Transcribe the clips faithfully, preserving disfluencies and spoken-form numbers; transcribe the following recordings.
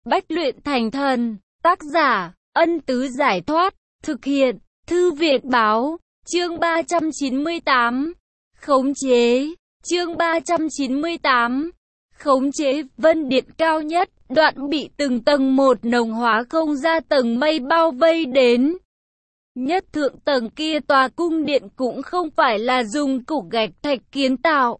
Bách luyện thành thần. Tác giả, Ân Tứ Giải Thoát. Thực hiện, Thư Viện Báo. Chương ba trăm chín mươi tám. Khống chế. Chương ba trăm chín mươi tám. Khống chế. Vân điện cao nhất, đoạn bị từng tầng một nồng hóa không ra tầng mây bao vây đến. Nhất thượng tầng kia tòa cung điện cũng không phải là dùng cục gạch thạch kiến tạo,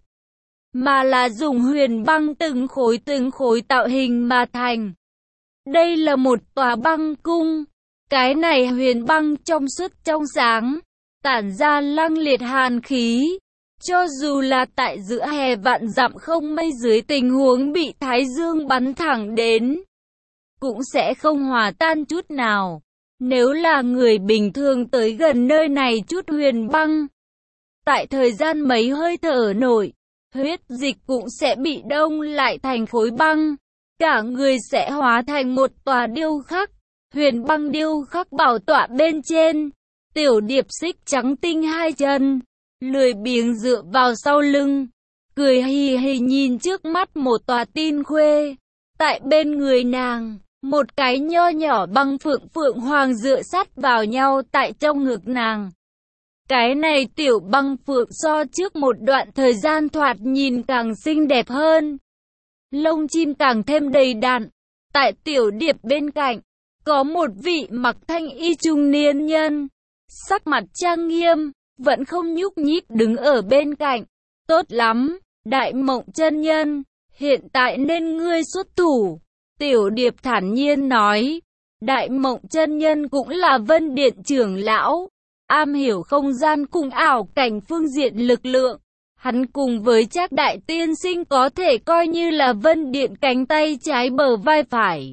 mà là dùng huyền băng từng khối từng khối tạo hình mà thành. Đây là một tòa băng cung. Cái này huyền băng trong suốt trong sáng, tản ra lăng liệt hàn khí. Cho dù là tại giữa hè vạn dặm không mây dưới tình huống bị thái dương bắn thẳng đến, cũng sẽ không hòa tan chút nào. Nếu là người bình thường tới gần nơi này chút huyền băng, tại thời gian mấy hơi thở nổi, huyết dịch cũng sẽ bị đông lại thành khối băng. Cả người sẽ hóa thành một tòa điêu khắc. Huyền băng điêu khắc bảo tọa bên trên, Tiểu Điệp xích trắng tinh hai chân, lười biếng dựa vào sau lưng, cười hì hì nhìn trước mắt một tòa tin khuê. Tại bên người nàng, một cái nho nhỏ băng phượng phượng hoàng dựa sát vào nhau tại trong ngực nàng. Cái này tiểu băng phượng so trước một đoạn thời gian thoạt nhìn càng xinh đẹp hơn, lông chim càng thêm đầy đặn. Tại Tiểu Điệp bên cạnh, có một vị mặc thanh y trung niên nhân, sắc mặt trang nghiêm, vẫn không nhúc nhích đứng ở bên cạnh. Tốt lắm, Đại Mộng chân nhân, hiện tại nên ngươi xuất thủ. Tiểu Điệp thản nhiên nói. Đại Mộng chân nhân cũng là Vân Điện trưởng lão, am hiểu không gian cùng ảo cảnh phương diện lực lượng. Hắn cùng với Trác đại tiên sinh có thể coi như là Vân Điện cánh tay trái bờ vai phải.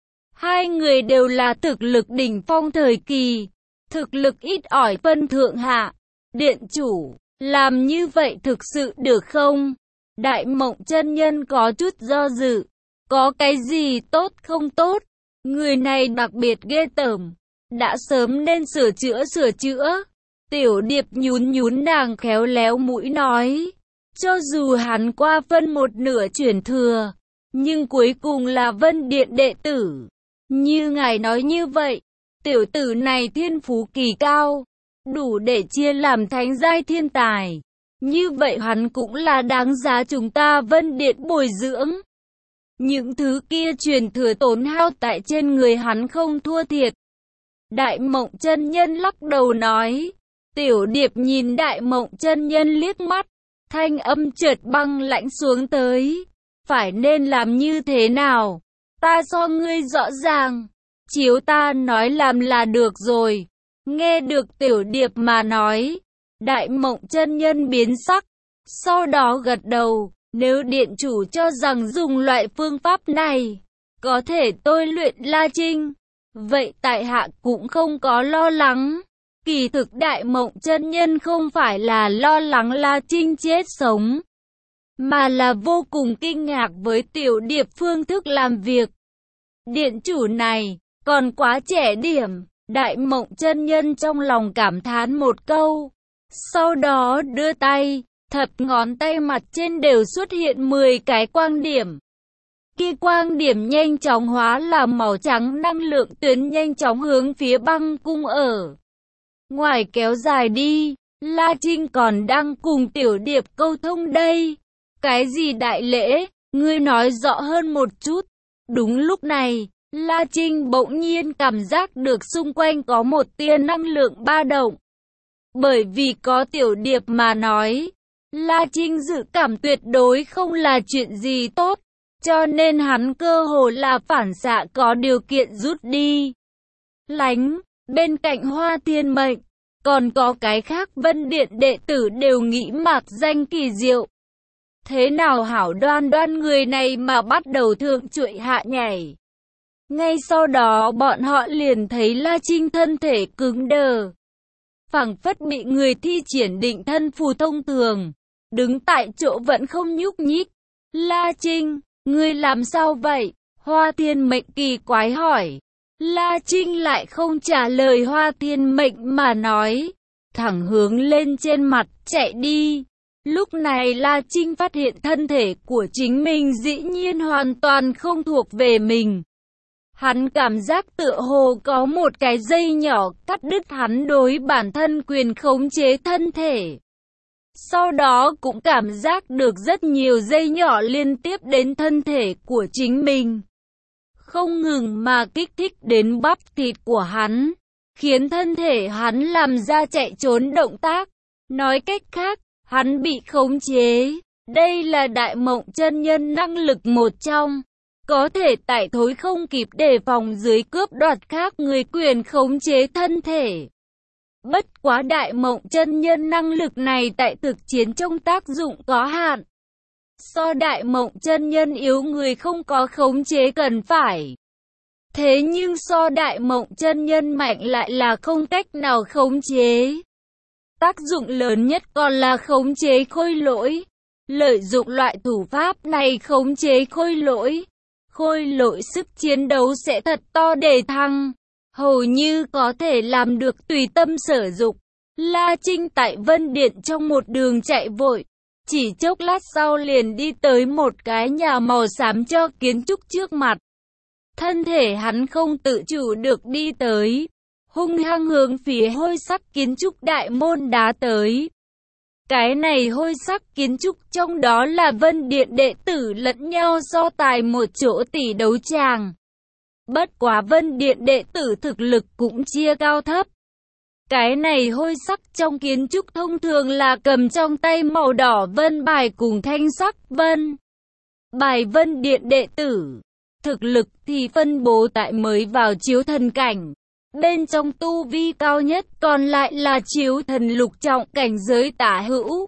Hai người đều là thực lực đỉnh phong thời kỳ, thực lực ít ỏi phân thượng hạ. Điện chủ, làm như vậy thực sự được không? Đại Mộng chân nhân có chút do dự. Có cái gì tốt không tốt? Người này đặc biệt ghê tởm, đã sớm nên sửa chữa sửa chữa. Tiểu Điệp nhún nhún nàng khéo léo mũi nói. Cho dù hắn qua phân một nửa chuyển thừa, nhưng cuối cùng là Vân Điện đệ tử. Như ngài nói như vậy, tiểu tử này thiên phú kỳ cao, đủ để chia làm thánh giai thiên tài. Như vậy hắn cũng là đáng giá chúng ta Vân Điện bồi dưỡng. Những thứ kia truyền thừa tốn hao tại trên người hắn không thua thiệt. Đại Mộng chân nhân lắc đầu nói. Tiểu Điệp nhìn Đại Mộng chân nhân liếc mắt, thanh âm chợt băng lãnh xuống tới. Phải nên làm như thế nào? Ta so ngươi rõ ràng, chiếu ta nói làm là được rồi. Nghe được Tiểu Điệp mà nói, Đại Mộng chân nhân biến sắc, sau đó gật đầu. Nếu điện chủ cho rằng dùng loại phương pháp này có thể tôi luyện La Trinh, vậy tại hạ cũng không có lo lắng. Kỳ thực Đại Mộng chân nhân không phải là lo lắng La Trinh chết sống, mà là vô cùng kinh ngạc với Tiểu Điệp phương thức làm việc. Điện chủ này còn quá trẻ điểm. Đại Mộng chân nhân trong lòng cảm thán một câu, sau đó đưa tay, thập ngón tay mặt trên đều xuất hiện mười cái quang điểm. Kia quang điểm nhanh chóng hóa là màu trắng, năng lượng tuyến nhanh chóng hướng phía băng cung ở ngoài kéo dài đi. La Trinh còn đang cùng Tiểu Điệp câu thông đây. Cái gì đại lễ, ngươi nói rõ hơn một chút. Đúng lúc này, La Trinh bỗng nhiên cảm giác được xung quanh có một tia năng lượng ba động. Bởi vì có Tiểu Điệp mà nói, La Trinh dự cảm tuyệt đối không là chuyện gì tốt, cho nên hắn cơ hồ là phản xạ có điều kiện rút đi. Lánh, bên cạnh Hoa Thiên Mệnh, còn có cái khác Vân Điện đệ tử đều nghĩ mạc danh kỳ diệu. Thế nào hảo đoan đoan người này mà bắt đầu thượng trụy hạ nhảy. Ngay sau đó bọn họ liền thấy La Trinh thân thể cứng đờ, phảng phất bị người thi triển định thân phù thông thường, đứng tại chỗ vẫn không nhúc nhích. La Trinh, ngươi làm sao vậy? Hoa Thiên Mệnh kỳ quái hỏi. La Trinh lại không trả lời Hoa Thiên Mệnh mà nói, thẳng hướng lên trên mặt chạy đi. Lúc này La Trinh phát hiện thân thể của chính mình dĩ nhiên hoàn toàn không thuộc về mình. Hắn cảm giác tựa hồ có một cái dây nhỏ cắt đứt hắn đối bản thân quyền khống chế thân thể. Sau đó cũng cảm giác được rất nhiều dây nhỏ liên tiếp đến thân thể của chính mình. Không ngừng mà kích thích đến bắp thịt của hắn, khiến thân thể hắn làm ra chạy trốn động tác. Nói cách khác, hắn bị khống chế. Đây là đại mộng chân nhân năng lực một trong. Có thể tại thối không kịp đề phòng dưới cướp đoạt khác người quyền khống chế thân thể. Bất quá đại mộng chân nhân năng lực này tại thực chiến trong tác dụng có hạn. So đại mộng chân nhân yếu người không có khống chế cần phải. Thế nhưng so đại mộng chân nhân mạnh lại là không cách nào khống chế. Tác dụng lớn nhất còn là khống chế khôi lỗi. Lợi dụng loại thủ pháp này khống chế khôi lỗi. Khôi lỗi sức chiến đấu sẽ thật to để thăng. Hầu như có thể làm được tùy tâm sở dục. La Trinh tại Vân Điện trong một đường chạy vội. Chỉ chốc lát sau liền đi tới một cái nhà màu xám cho kiến trúc trước mặt. Thân thể hắn không tự chủ được đi tới. Hung hăng hướng phía hôi sắc kiến trúc đại môn đá tới. Cái này hôi sắc kiến trúc trong đó là Vân Điện đệ tử lẫn nhau so tài một chỗ tỷ đấu tràng. Bất quá Vân Điện đệ tử thực lực cũng chia cao thấp. Cái này hôi sắc trong kiến trúc thông thường là cầm trong tay màu đỏ vân bài cùng thanh sắc vân bài Vân Điện đệ tử. Thực lực thì phân bố tại mới vào chiếu thần cảnh. Bên trong tu vi cao nhất còn lại là chiếu thần lục trọng cảnh giới tả hữu.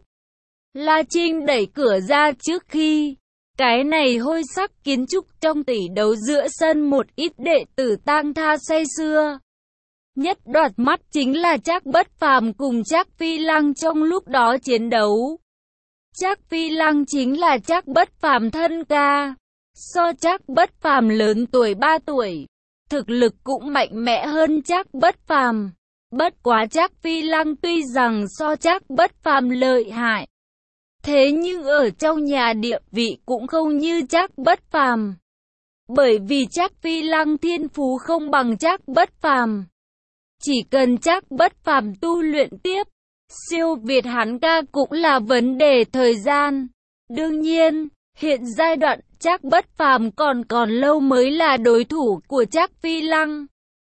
La Trinh đẩy cửa ra trước khi. Cái này hôi sắc kiến trúc trong tỷ đấu giữa sân một ít đệ tử tang tha say sưa. Nhất đoạt mắt chính là Trác Bất Phàm cùng Trác Phi Lăng trong lúc đó chiến đấu. Trác Phi Lăng chính là Trác Bất Phàm thân ca. So Trác Bất Phàm lớn tuổi ba tuổi. Thực lực cũng mạnh mẽ hơn Trác Bất Phàm. Bất quá Trác Phi Lăng tuy rằng so Trác Bất Phàm lợi hại. Thế nhưng ở trong nhà địa vị cũng không như Trác Bất Phàm. Bởi vì Trác Phi Lăng thiên phú không bằng Trác Bất Phàm. Chỉ cần Trác Bất Phàm tu luyện tiếp, siêu việt hắn ca cũng là vấn đề thời gian. Đương nhiên, hiện giai đoạn Trác Bất Phàm còn còn lâu mới là đối thủ của Trác Phi Lăng.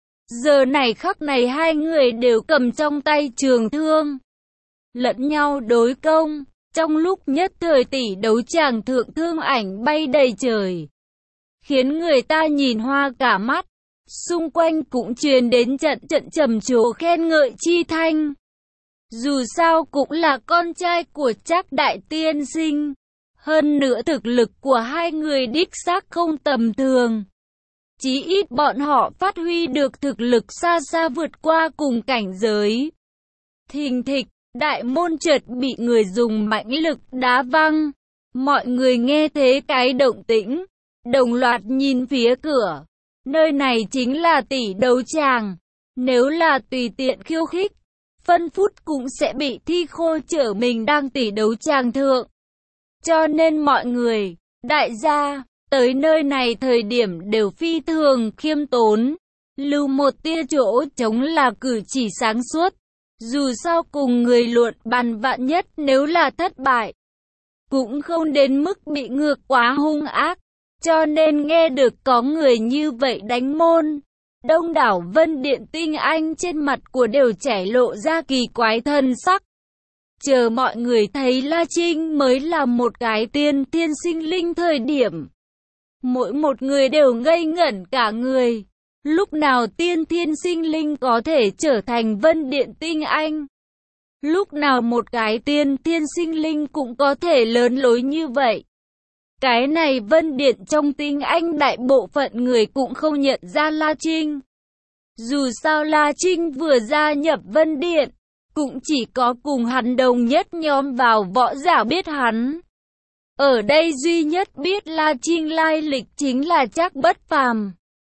Giờ này khắc này hai người đều cầm trong tay trường thương, lẫn nhau đối công. Trong lúc nhất thời tỷ đấu tràng thượng thương ảnh bay đầy trời, khiến người ta nhìn hoa cả mắt. Xung quanh cũng truyền đến trận trận trầm trồ khen ngợi chi thanh. Dù sao cũng là con trai của Trác đại tiên sinh. Hơn nữa thực lực của hai người đích xác không tầm thường. Chí ít bọn họ phát huy được thực lực xa xa vượt qua cùng cảnh giới. Thình thịch, đại môn chợt bị người dùng mãnh lực đá văng. Mọi người nghe thế cái động tĩnh, đồng loạt nhìn phía cửa. Nơi này chính là tỷ đấu tràng. Nếu là tùy tiện khiêu khích, phân phút cũng sẽ bị thi khô trở mình đang tỷ đấu tràng thượng. Cho nên mọi người, đại gia, tới nơi này thời điểm đều phi thường khiêm tốn. Lưu một tia chỗ trống là cử chỉ sáng suốt. Dù sao cùng người luận bàn vạn nhất nếu là thất bại, cũng không đến mức bị ngược quá hung ác. Cho nên nghe được có người như vậy đánh môn, đông đảo Vân Điện tinh anh trên mặt của đều chảy lộ ra kỳ quái thân sắc. Chờ mọi người thấy La Trinh mới là một cái tiên thiên sinh linh thời điểm, mỗi một người đều ngây ngẩn cả người. Lúc nào tiên thiên sinh linh có thể trở thành Vân Điện tinh anh? Lúc nào một cái tiên thiên sinh linh cũng có thể lớn lối như vậy? Cái này Vân Điện trong tinh anh đại bộ phận người cũng không nhận ra La Trinh. Dù sao La Trinh vừa gia nhập Vân Điện, cũng chỉ có cùng hắn đồng nhất nhóm vào võ giả biết hắn. Ở đây duy nhất biết La Trinh lai lịch chính là Trác Bất Phàm.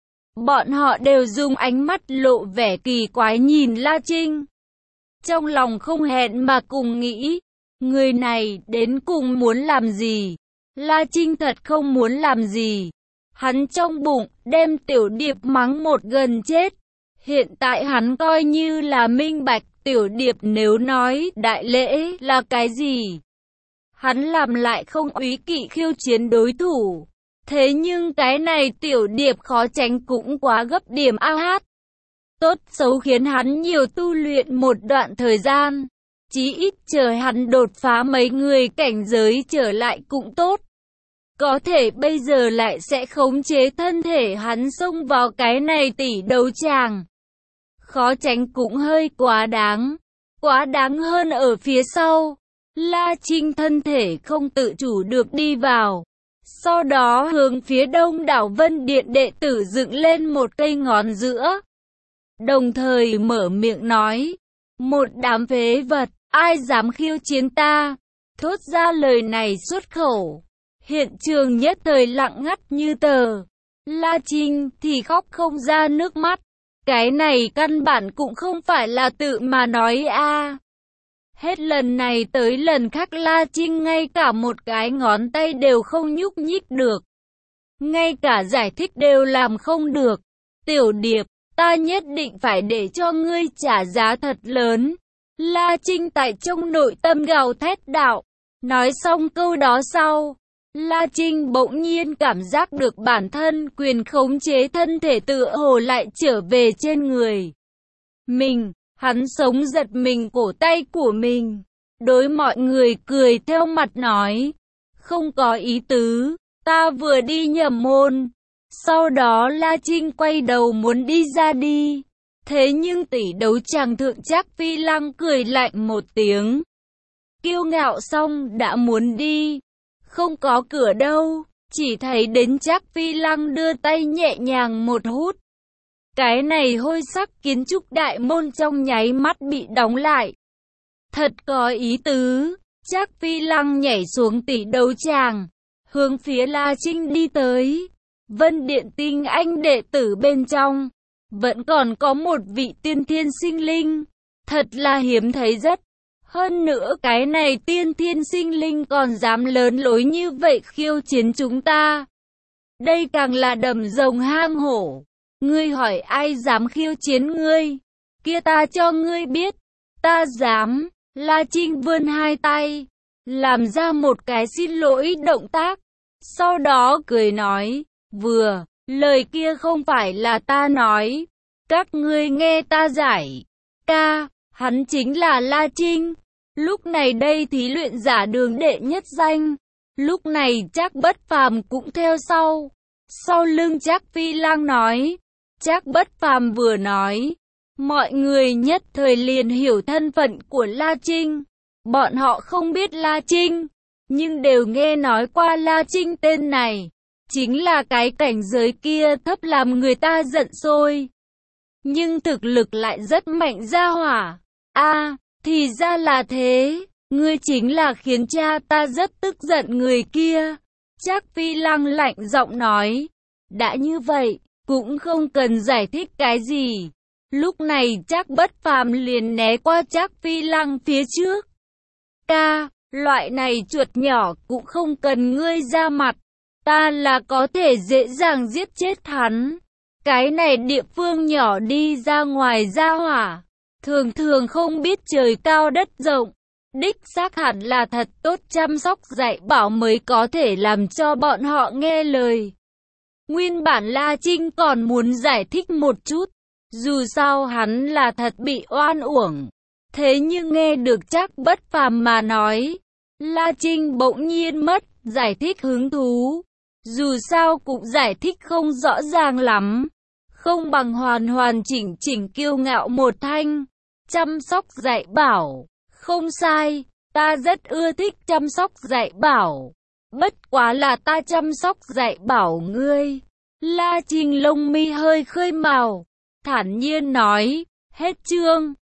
Bọn họ đều dùng ánh mắt lộ vẻ kỳ quái nhìn La Trinh. Trong lòng không hẹn mà cùng nghĩ, người này đến cùng muốn làm gì? La Trinh thật không muốn làm gì. Hắn trong bụng, đem Tiểu Điệp mắng một gần chết. Hiện tại hắn coi như là minh bạch, Tiểu Điệp nếu nói đại lễ là cái gì, hắn làm lại không úy kỵ khiêu chiến đối thủ. Thế nhưng cái này Tiểu Điệp khó tránh cũng quá gấp điểm a hát. Tốt xấu khiến hắn nhiều tu luyện một đoạn thời gian. Chí ít chờ hắn đột phá mấy người cảnh giới trở lại cũng tốt. Có thể bây giờ lại sẽ khống chế thân thể hắn xông vào cái này tỷ đấu tràng. Khó tránh cũng hơi quá đáng. Quá đáng hơn ở phía sau. La Trinh thân thể không tự chủ được đi vào. Sau đó hướng phía đông đảo Vân Điện đệ tử dựng lên một cây ngón giữa. Đồng thời mở miệng nói. Một đám phế vật, ai dám khiêu chiến ta? Thốt ra lời này xuất khẩu. Hiện trường nhất thời lặng ngắt như tờ. La Trinh thì khóc không ra nước mắt. Cái này căn bản cũng không phải là tự mà nói a. À. Hết lần này tới lần khác La Trinh ngay cả một cái ngón tay đều không nhúc nhích được. Ngay cả giải thích đều làm không được. Tiểu Điệp, ta nhất định phải để cho ngươi trả giá thật lớn. La Trinh tại trong nội tâm gào thét đạo. Nói xong câu đó sau, La Trinh bỗng nhiên cảm giác được bản thân quyền khống chế thân thể tựa hồ lại trở về trên người mình. Hắn sống giật mình cổ tay của mình. Đối mọi người cười theo mặt nói. Không có ý tứ, ta vừa đi nhầm môn. Sau đó La Trinh quay đầu muốn đi ra đi. Thế nhưng tỷ đấu tràng thượng Trác Phi Lăng cười lạnh một tiếng. Kiêu ngạo xong đã muốn đi. Không có cửa đâu, chỉ thấy đến Trác Phi Lăng đưa tay nhẹ nhàng một hút. Cái này hôi sắc kiến trúc đại môn trong nháy mắt bị đóng lại. Thật có ý tứ, Trác Phi Lăng nhảy xuống tỷ đấu tràng, hướng phía La Trinh đi tới. Vân Điện tinh anh đệ tử bên trong, vẫn còn có một vị tiên thiên sinh linh, thật là hiếm thấy rất. Hơn nữa cái này tiên thiên sinh linh còn dám lớn lối như vậy khiêu chiến chúng ta. Đây càng là đầm rồng hang hổ. Ngươi hỏi ai dám khiêu chiến ngươi? Kia ta cho ngươi biết. Ta dám. La Trinh vươn hai tay, làm ra một cái xin lỗi động tác. Sau đó cười nói, vừa, lời kia không phải là ta nói. Các ngươi nghe ta giải. Ca, hắn chính là La Trinh. Lúc này đây thí luyện giả đường đệ nhất danh. Lúc này Trác Bất Phàm cũng theo sau. Sau lưng Trác Phi Lang nói. Trác Bất Phàm vừa nói, mọi người nhất thời liền hiểu thân phận của La Trinh. Bọn họ không biết La Trinh, nhưng đều nghe nói qua La Trinh tên này. Chính là cái cảnh giới kia thấp làm người ta giận sôi. Nhưng thực lực lại rất mạnh ra hỏa. A, à, thì ra là thế. Ngươi chính là khiến cha ta rất tức giận người kia. Trác Phi Lăng lạnh giọng nói. Đã như vậy, cũng không cần giải thích cái gì. Lúc này Trác Bất Phàm liền né qua Trác Phi Lăng phía trước. Ca, loại này chuột nhỏ cũng không cần ngươi ra mặt. Ta là có thể dễ dàng giết chết hắn. Cái này địa phương nhỏ đi ra ngoài ra hỏa. Thường thường không biết trời cao đất rộng. Đích xác hẳn là thật tốt chăm sóc dạy bảo mới có thể làm cho bọn họ nghe lời. Nguyên bản La Trinh còn muốn giải thích một chút. Dù sao hắn là thật bị oan uổng. Thế nhưng nghe được Trác Bất Phàm mà nói, La Trinh bỗng nhiên mất giải thích hứng thú. Dù sao cũng giải thích không rõ ràng lắm. Không bằng hoàn hoàn chỉnh chỉnh kiêu ngạo một thanh. Chăm sóc dạy bảo. Không sai, ta rất ưa thích chăm sóc dạy bảo. Bất quá là ta chăm sóc dạy bảo ngươi. La Trinh lông mi hơi khơi màu, thản nhiên nói, hết chương.